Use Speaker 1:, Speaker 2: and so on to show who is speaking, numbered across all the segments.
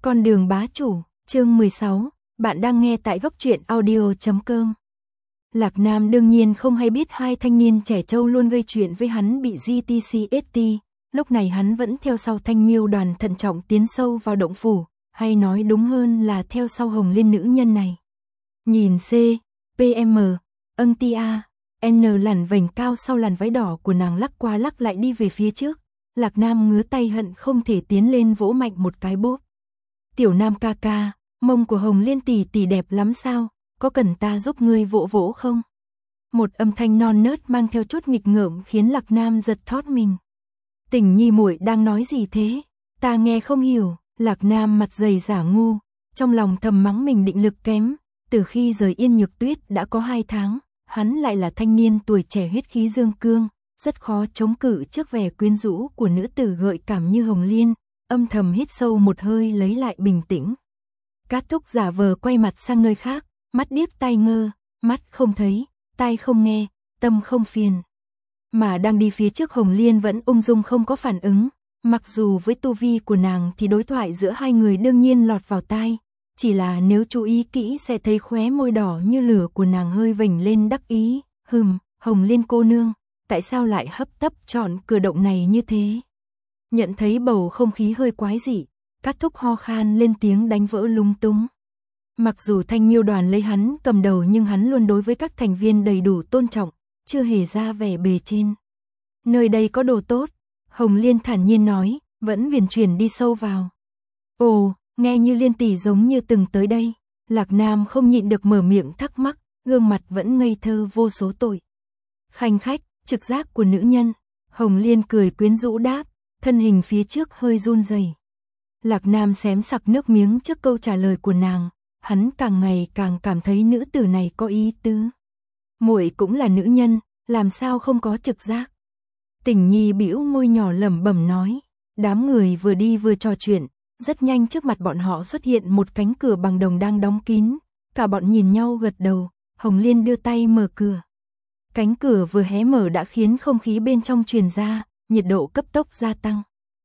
Speaker 1: Con đường bá chủ, chương 16, bạn đang nghe tại góc truyện audio.com. Lạc Nam đương nhiên không hay biết hai thanh niên trẻ trâu luôn gây chuyện với hắn bị GTCST, lúc này hắn vẫn theo sau Thanh Miêu đoàn thận trọng tiến sâu vào động phủ, hay nói đúng hơn là theo sau Hồng Liên nữ nhân này. Nhìn C, PM, ân tia, N lằn vành cao sau làn váy đỏ của nàng lắc qua lắc lại đi về phía trước, Lạc Nam ngứa tay hận không thể tiến lên vỗ mạnh một cái bốp. Tiểu Nam ca ca, mông của Hồng Liên tỷ tỷ đẹp lắm sao, có cần ta giúp ngươi vỗ vỗ không? Một âm thanh non nớt mang theo chút nghịch ngợm khiến Lạc Nam giật thót mình. Tình nhi muội đang nói gì thế? Ta nghe không hiểu. Lạc Nam mặt dày giả ngu, trong lòng thầm mắng mình định lực kém. Từ khi rời Yên Nhược Tuyết đã có 2 tháng, hắn lại là thanh niên tuổi trẻ huyết khí dương cương, rất khó chống cự trước vẻ quyến rũ của nữ tử gợi cảm như Hồng Liên. Âm thầm hít sâu một hơi lấy lại bình tĩnh. Cát Thúc giả vờ quay mặt sang nơi khác, mắt điếc tai ngơ, mắt không thấy, tai không nghe, tâm không phiền. Mà đang đi phía trước Hồng Liên vẫn ung dung không có phản ứng, mặc dù với tu vi của nàng thì đối thoại giữa hai người đương nhiên lọt vào tai, chỉ là nếu chú ý kỹ sẽ thấy khóe môi đỏ như lửa của nàng hơi vểnh lên đắc ý. Hồng Liên cô nương, tại sao lại hấp tấp chọn cử động này như thế? Nhận thấy bầu không khí hơi quái dị, Cát Thúc ho khan lên tiếng đánh vỡ lung túng. Mặc dù Thanh Miêu đoàn lấy hắn cầm đầu nhưng hắn luôn đối với các thành viên đầy đủ tôn trọng, chưa hề ra vẻ bề trên. Nơi đây có đồ tốt, Hồng Liên thản nhiên nói, vẫn huyền chuyển đi sâu vào. Ồ, nghe như Liên tỷ giống như từng tới đây. Lạc Nam không nhịn được mở miệng thắc mắc, gương mặt vẫn ngây thơ vô số tội. Khanh khách, trực giác của nữ nhân. Hồng Liên cười quyến rũ đáp, thân hình phía trước hơi run rẩy. Lạc Nam xém sặc nước miếng trước câu trả lời của nàng, hắn càng ngày càng cảm thấy nữ tử này có ý tứ. Muội cũng là nữ nhân, làm sao không có trực giác? Tình Nhi bĩu môi nhỏ lẩm bẩm nói. Đám người vừa đi vừa trò chuyện, rất nhanh trước mặt bọn họ xuất hiện một cánh cửa bằng đồng đang đóng kín, cả bọn nhìn nhau gật đầu. Hồng Liên đưa tay mở cửa. Cánh cửa vừa hé mở đã khiến không khí bên trong truyền ra, nhiệt độ cấp tốc gia tăng.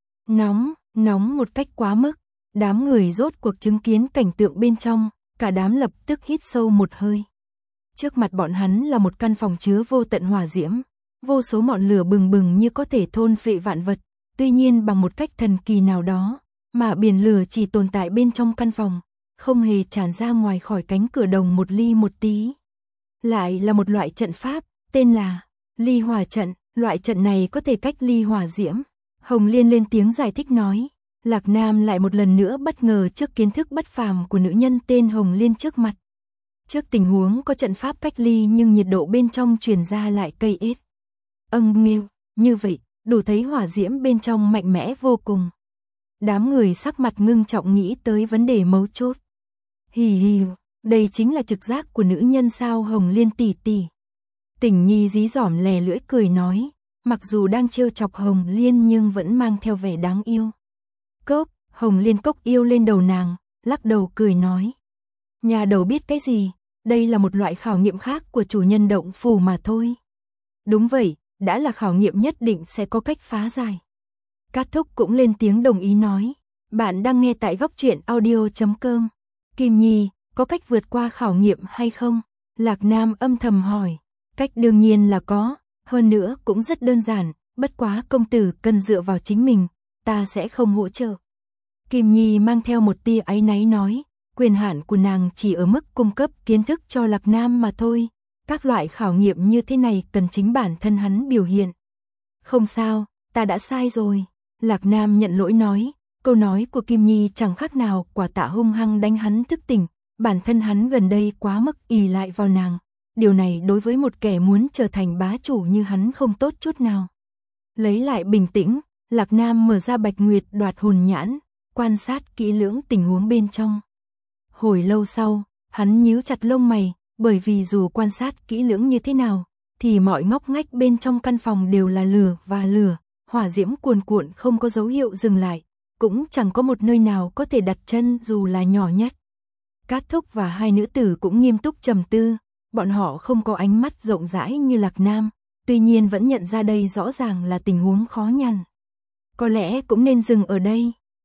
Speaker 1: Nóng một cách quá mức, đám người rốt cuộc chứng kiến cảnh tượng bên trong, cả đám lập tức hít sâu một hơi. Trước mặt bọn hắn là một căn phòng chứa vô tận hỏa diễm, vô số ngọn lửa bừng bừng như có thể thôn phệ vạn vật, tuy nhiên bằng một cách thần kỳ nào đó, mà biển lửa chỉ tồn tại bên trong căn phòng, không hề tràn ra ngoài khỏi cánh cửa đồng một ly một tí. Lại là một loại trận pháp, tên là ly hỏa trận, loại trận này có thể cách ly hỏa diễm. Hồng Liên lên tiếng giải thích nói. Lạc Nam lại một lần nữa bất ngờ trước kiến thức bất phàm của nữ nhân tên Hồng Liên trước mặt. Trước tình huống có trận pháp cách ly nhưng nhiệt độ bên trong truyền ra lại cây ết. Nghêu, như vậy, đủ thấy hỏa diễm bên trong mạnh mẽ vô cùng. Đám người sắc mặt ngưng trọng nghĩ tới vấn đề mấu chốt. Hì, đây chính là trực giác của nữ nhân sao Hồng Liên tỷ tỷ. Tình Nhi dí dỏm lè lưỡi cười nói, mặc dù đang trêu chọc Hồng Liên nhưng vẫn mang theo vẻ đáng yêu. Cốc, Hồng Liên cốc yêu lên đầu nàng, lắc đầu cười nói. Nhà đầu biết cái gì, đây là một loại khảo nghiệm khác của chủ nhân động phủ mà thôi. Đúng vậy, đã là khảo nghiệm nhất định sẽ có cách phá giải. Cát Thúc cũng lên tiếng đồng ý nói. Bạn đang nghe tại góc truyện audio.com. Kim Nhi, có cách vượt qua khảo nghiệm hay không? Lạc Nam âm thầm hỏi. Cách đương nhiên là có, hơn nữa cũng rất đơn giản, bất quá công tử cần dựa vào chính mình, ta sẽ không hỗ trợ. Kim Nhi mang theo một tia áy náy nói, quyền hạn của nàng chỉ ở mức cung cấp kiến thức cho Lạc Nam mà thôi, các loại khảo nghiệm như thế này cần chính bản thân hắn biểu hiện. Không sao, ta đã sai rồi. Lạc Nam nhận lỗi nói, câu nói của Kim Nhi chẳng khác nào quả tạ hung hăng đánh hắn thức tỉnh, bản thân hắn gần đây quá mức ỷ lại vào nàng. Điều này đối với một kẻ muốn trở thành bá chủ như hắn không tốt chút nào. Lấy lại bình tĩnh, Lạc Nam mở ra Bạch Nguyệt đoạt hồn nhãn, quan sát kỹ lưỡng tình huống bên trong. Hồi lâu sau, hắn nhíu chặt lông mày, bởi vì dù quan sát kỹ lưỡng như thế nào, thì mọi ngóc ngách bên trong căn phòng đều là lửa và lửa, hỏa diễm cuồn cuộn không có dấu hiệu dừng lại, cũng chẳng có một nơi nào có thể đặt chân dù là nhỏ nhất. Cát Thúc và hai nữ tử cũng nghiêm túc trầm tư, bọn họ không có ánh mắt rộng rãi như Lạc Nam, tuy nhiên vẫn nhận ra đây rõ ràng là tình huống khó nhằn. Có lẽ cũng nên dừng ở đây.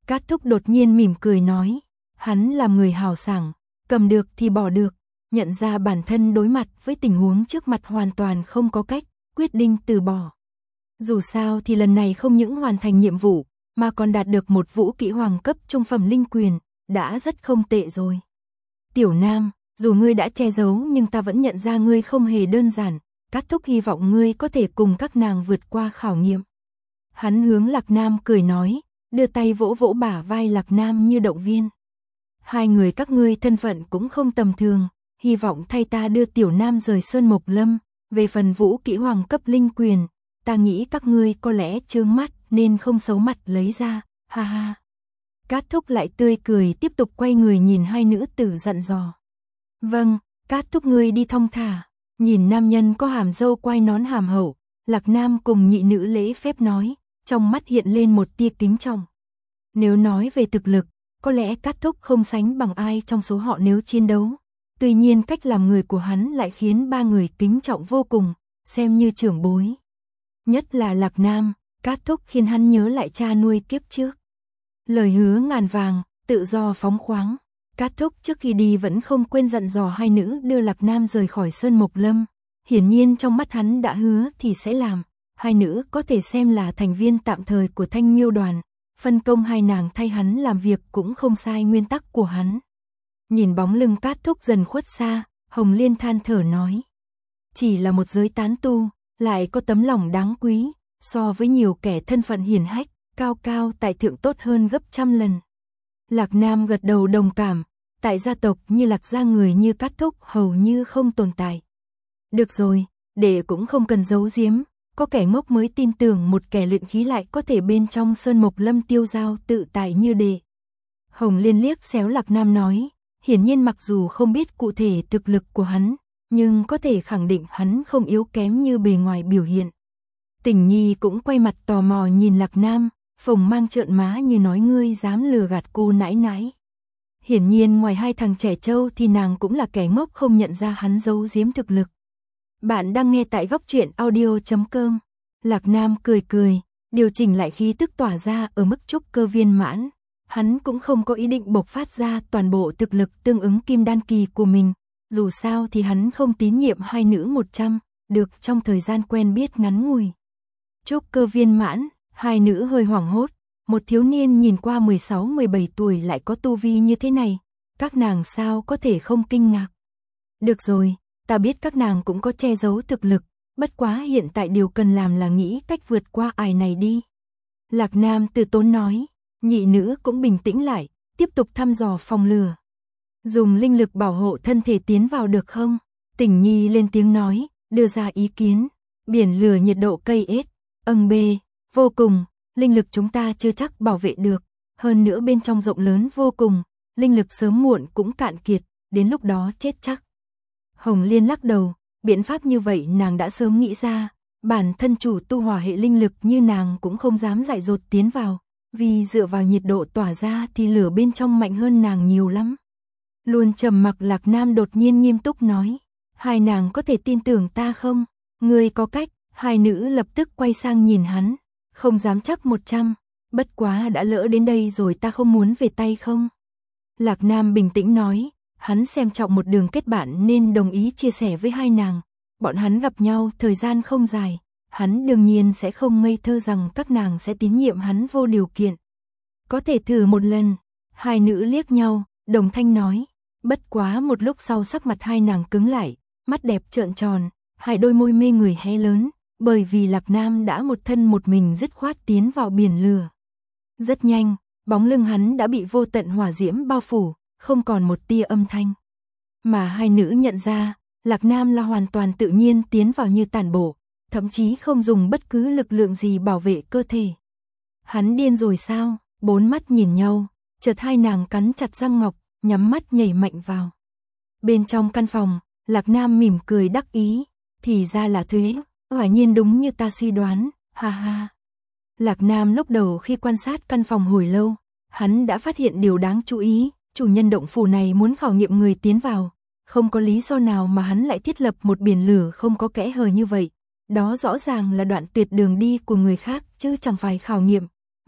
Speaker 1: Cát Thúc đột nhiên mỉm cười nói, hắn làm người hào sảng, cầm được thì bỏ được, nhận ra bản thân đối mặt với tình huống trước mặt hoàn toàn không có cách, quyết định từ bỏ. Dù sao thì lần này không những hoàn thành nhiệm vụ, mà còn đạt được một vũ kỹ hoàng cấp trung phẩm linh quyền, đã rất không tệ rồi. Tiểu Nam, dù ngươi đã che giấu nhưng ta vẫn nhận ra ngươi không hề đơn giản, Cát Thúc hy vọng ngươi có thể cùng các nàng vượt qua khảo nghiệm. Hắn hướng Lạc Nam cười nói, đưa tay vỗ vỗ bả vai Lạc Nam như động viên. Hai người các ngươi thân phận cũng không tầm thường, hy vọng thay ta đưa Tiểu Nam rời Sơn Mộc Lâm, về phần vũ kỹ hoàng cấp linh quyền, ta nghĩ các ngươi có lẽ chướng mắt nên không xấu mặt lấy ra, ha ha. Cát Thúc lại tươi cười tiếp tục quay người nhìn hai nữ tử dặn dò. Vâng, Cát Thúc ngươi đi thong thả, nhìn nam nhân có hàm râu quai nón hàm hậu, Lạc Nam cùng nhị nữ lễ phép nói, trong mắt hiện lên một tia kính trọng. Nếu nói về thực lực, có lẽ Cát Thúc không sánh bằng ai trong số họ nếu chiến đấu. Tuy nhiên cách làm người của hắn lại khiến ba người kính trọng vô cùng, xem như trưởng bối. Nhất là Lạc Nam, Cát Thúc khiến hắn nhớ lại cha nuôi kiếp trước. Lời hứa ngàn vàng, tự do phóng khoáng. Cát Thúc trước khi đi vẫn không quên dặn dò hai nữ đưa Lạc Nam rời khỏi Sơn Mộc Lâm. Hiển nhiên trong mắt hắn đã hứa thì sẽ làm. Hai nữ có thể xem là thành viên tạm thời của Thanh Miêu đoàn. Phân công hai nàng thay hắn làm việc cũng không sai nguyên tắc của hắn. Nhìn bóng lưng Cát Thúc dần khuất xa, Hồng Liên than thở nói. Chỉ là một giới tán tu, lại có tấm lòng đáng quý, so với nhiều kẻ thân phận hiển hách, cao cao tại thượng tốt hơn gấp trăm lần. Lạc Nam gật đầu đồng cảm, tại gia tộc như Lạc gia người như Cát Thúc hầu như không tồn tại. Được rồi, đệ cũng không cần giấu giếm, có kẻ ngốc mới tin tưởng một kẻ luyện khí lại có thể bên trong Sơn Mộc Lâm tiêu dao tự tại như đệ. Hồng Liên liếc xéo Lạc Nam nói, hiển nhiên mặc dù không biết cụ thể thực lực của hắn, nhưng có thể khẳng định hắn không yếu kém như bề ngoài biểu hiện. Tình Nhi cũng quay mặt tò mò nhìn Lạc Nam, phồng mang trợn má như nói ngươi dám lừa gạt cô nãi nãi. Hiển nhiên ngoài hai thằng trẻ trâu thì nàng cũng là kẻ ngốc không nhận ra hắn giấu giếm thực lực. Bạn đang nghe tại góc truyện audio.com. Lạc Nam cười cười, điều chỉnh lại khí tức tỏa ra ở mức trúc cơ viên mãn. Hắn cũng không có ý định bộc phát ra toàn bộ thực lực tương ứng kim đan kỳ của mình. Dù sao thì hắn không tín nhiệm hai nữ 100, được trong thời gian quen biết ngắn ngủi. Trúc cơ viên mãn, hai nữ hơi hoảng hốt. Một thiếu niên nhìn qua 16-17 tuổi lại có tu vi như thế này. Các nàng sao có thể không kinh ngạc. Được rồi, ta biết các nàng cũng có che giấu thực lực. Bất quá hiện tại điều cần làm là nghĩ cách vượt qua ải này đi. Lạc Nam từ tốn nói. Nhị nữ cũng bình tĩnh lại, tiếp tục thăm dò phòng lửa. Dùng linh lực bảo hộ thân thể tiến vào được không? Tình Nhi lên tiếng nói, đưa ra ý kiến. Biển lửa nhiệt độ cây ết, bê, vô cùng, linh lực chúng ta chưa chắc bảo vệ được. Hơn nữa bên trong rộng lớn vô cùng, linh lực sớm muộn cũng cạn kiệt, đến lúc đó chết chắc. Hồng Liên lắc đầu, biện pháp như vậy nàng đã sớm nghĩ ra. Bản thân chủ tu hỏa hệ linh lực như nàng cũng không dám dại dột tiến vào. Vì dựa vào nhiệt độ tỏa ra thì lửa bên trong mạnh hơn nàng nhiều lắm. Luôn trầm mặc Lạc Nam đột nhiên nghiêm túc nói. Hai nàng có thể tin tưởng ta không? Ngươi có cách. Hai nữ lập tức quay sang nhìn hắn. Không dám chắc 100. Bất quá đã lỡ đến đây rồi ta không muốn về tay không? Lạc Nam bình tĩnh nói. Hắn xem trọng một đường kết bạn nên đồng ý chia sẻ với hai nàng. Bọn hắn gặp nhau thời gian không dài. Hắn đương nhiên sẽ không ngây thơ rằng các nàng sẽ tín nhiệm hắn vô điều kiện. Có thể thử một lần. Hai nữ liếc nhau, đồng thanh nói. Bất quá một lúc sau sắc mặt hai nàng cứng lại, mắt đẹp trợn tròn, hai đôi môi mê người hé lớn, bởi vì Lạc Nam đã một thân một mình dứt khoát tiến vào biển lửa. Rất nhanh, bóng lưng hắn đã bị vô tận hỏa diễm bao phủ, không còn một tia âm thanh. Mà hai nữ nhận ra, Lạc Nam là hoàn toàn tự nhiên tiến vào như tản bộ. Thậm chí không dùng bất cứ lực lượng gì bảo vệ cơ thể. Hắn điên rồi sao? Bốn mắt nhìn nhau, chợt hai nàng cắn chặt răng ngọc, nhắm mắt nhảy mạnh vào. Bên trong căn phòng, Lạc Nam mỉm cười đắc ý, thì ra là thế, quả nhiên đúng như ta suy đoán, ha ha. Lạc Nam lúc đầu khi quan sát căn phòng hồi lâu, hắn đã phát hiện điều đáng chú ý, chủ nhân động phủ này muốn khảo nghiệm người tiến vào, không có lý do nào mà hắn lại thiết lập một biển lửa không có kẽ hở như vậy. Đó rõ ràng là đoạn tuyệt đường đi của người khác chứ chẳng phải khảo nghiệm.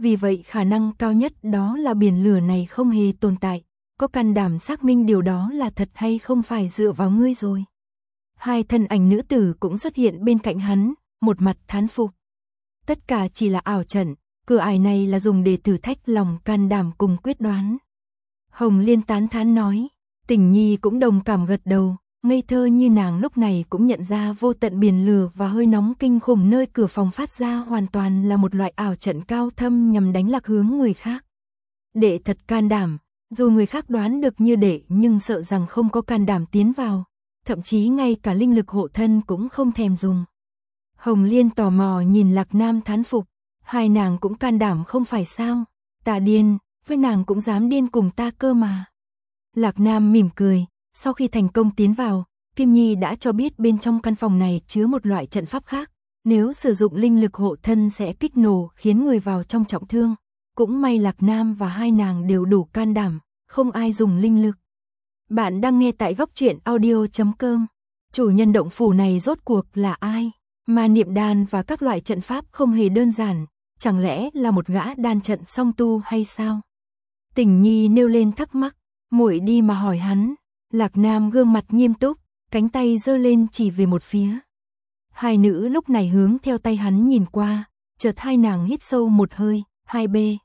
Speaker 1: vì vậy khả năng cao nhất đó là biển lửa này không hề tồn tại, có can đảm xác minh điều đó là thật hay không phải dựa vào ngươi rồi. Hai thân ảnh nữ tử cũng xuất hiện bên cạnh hắn, một mặt thán phục. Tất cả chỉ là ảo trận, cửa ải này là dùng để thử thách lòng can đảm cùng quyết đoán. Hồng Liên tán thán nói, Tình Nhi cũng đồng cảm gật đầu, ngây thơ như nàng lúc này cũng nhận ra vô tận biển lửa và hơi nóng kinh khủng nơi cửa phòng phát ra hoàn toàn là một loại ảo trận cao thâm nhằm đánh lạc hướng người khác. Đệ thật can đảm, dù người khác đoán được như đệ nhưng sợ rằng không có can đảm tiến vào, thậm chí ngay cả linh lực hộ thân cũng không thèm dùng. Hồng Liên tò mò nhìn Lạc Nam thán phục, hai nàng cũng can đảm không phải sao, ta điên, với nàng cũng dám điên cùng ta cơ mà. Lạc Nam mỉm cười, sau khi thành công tiến vào, Kim Nhi đã cho biết bên trong căn phòng này chứa một loại trận pháp khác, nếu sử dụng linh lực hộ thân sẽ kích nổ khiến người vào trong trọng thương. Cũng may Lạc Nam và hai nàng đều đủ can đảm, không ai dùng linh lực. Bạn đang nghe tại Góc Truyện Audio.com. Chủ nhân động phủ này rốt cuộc là ai? Mà niệm đan và các loại trận pháp không hề đơn giản, chẳng lẽ là một gã đan trận song tu hay sao? Tình Nhi nêu lên thắc mắc, muội đi mà hỏi hắn. Lạc Nam gương mặt nghiêm túc, cánh tay giơ lên chỉ về một phía. Hai nữ lúc này hướng theo tay hắn nhìn qua, chợt hai nàng hít sâu một hơi, 2B,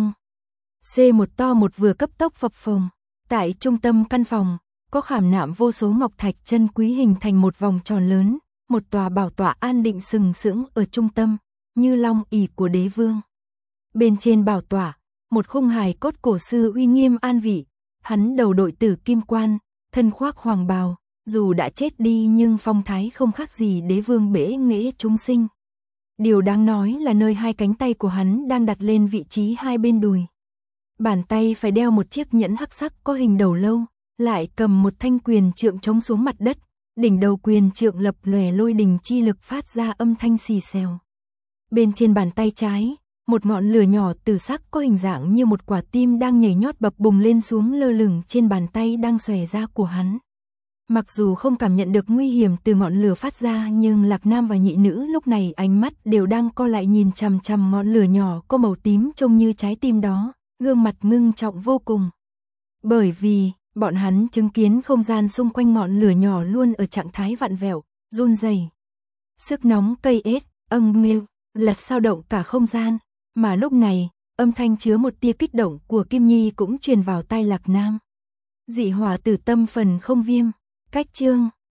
Speaker 1: C một to một vừa cấp tốc phập phồng. Tại trung tâm căn phòng, có khảm nạm vô số ngọc thạch chân quý hình thành một vòng tròn lớn, một tòa bảo tọa an định sừng sững ở trung tâm, như long ỷ của đế vương. Bên trên bảo tọa, một khung hài cốt cổ xưa uy nghiêm an vị, hắn đầu đội tử kim quan, thân khoác hoàng bào, dù đã chết đi nhưng phong thái không khác gì đế vương bể nghệ chúng sinh. Điều đáng nói là nơi hai cánh tay của hắn đang đặt lên vị trí hai bên đùi. Bàn tay phải đeo một chiếc nhẫn hắc sắc có hình đầu lâu, lại cầm một thanh quyền trượng chống xuống mặt đất, đỉnh đầu quyền trượng lập lòe lôi đình chi lực phát ra âm thanh xì xèo. Bên trên bàn tay trái, một ngọn lửa nhỏ tử sắc có hình dạng như một quả tim đang nhảy nhót bập bùng lên xuống lơ lửng trên bàn tay đang xòe ra của hắn. Mặc dù không cảm nhận được nguy hiểm từ ngọn lửa phát ra nhưng Lạc Nam và nhị nữ lúc này ánh mắt đều đang co lại nhìn chằm chằm ngọn lửa nhỏ có màu tím trông như trái tim đó, gương mặt ngưng trọng vô cùng. Bởi vì, bọn hắn chứng kiến không gian xung quanh ngọn lửa nhỏ luôn ở trạng thái vặn vẹo, run rẩy. Sức nóng cây ết, nghêu, lật sao động cả không gian, mà lúc này, âm thanh chứa một tia kích động của Kim Nhi cũng truyền vào tai Lạc Nam. Dị hỏa tử tâm phần không viêm, cách chương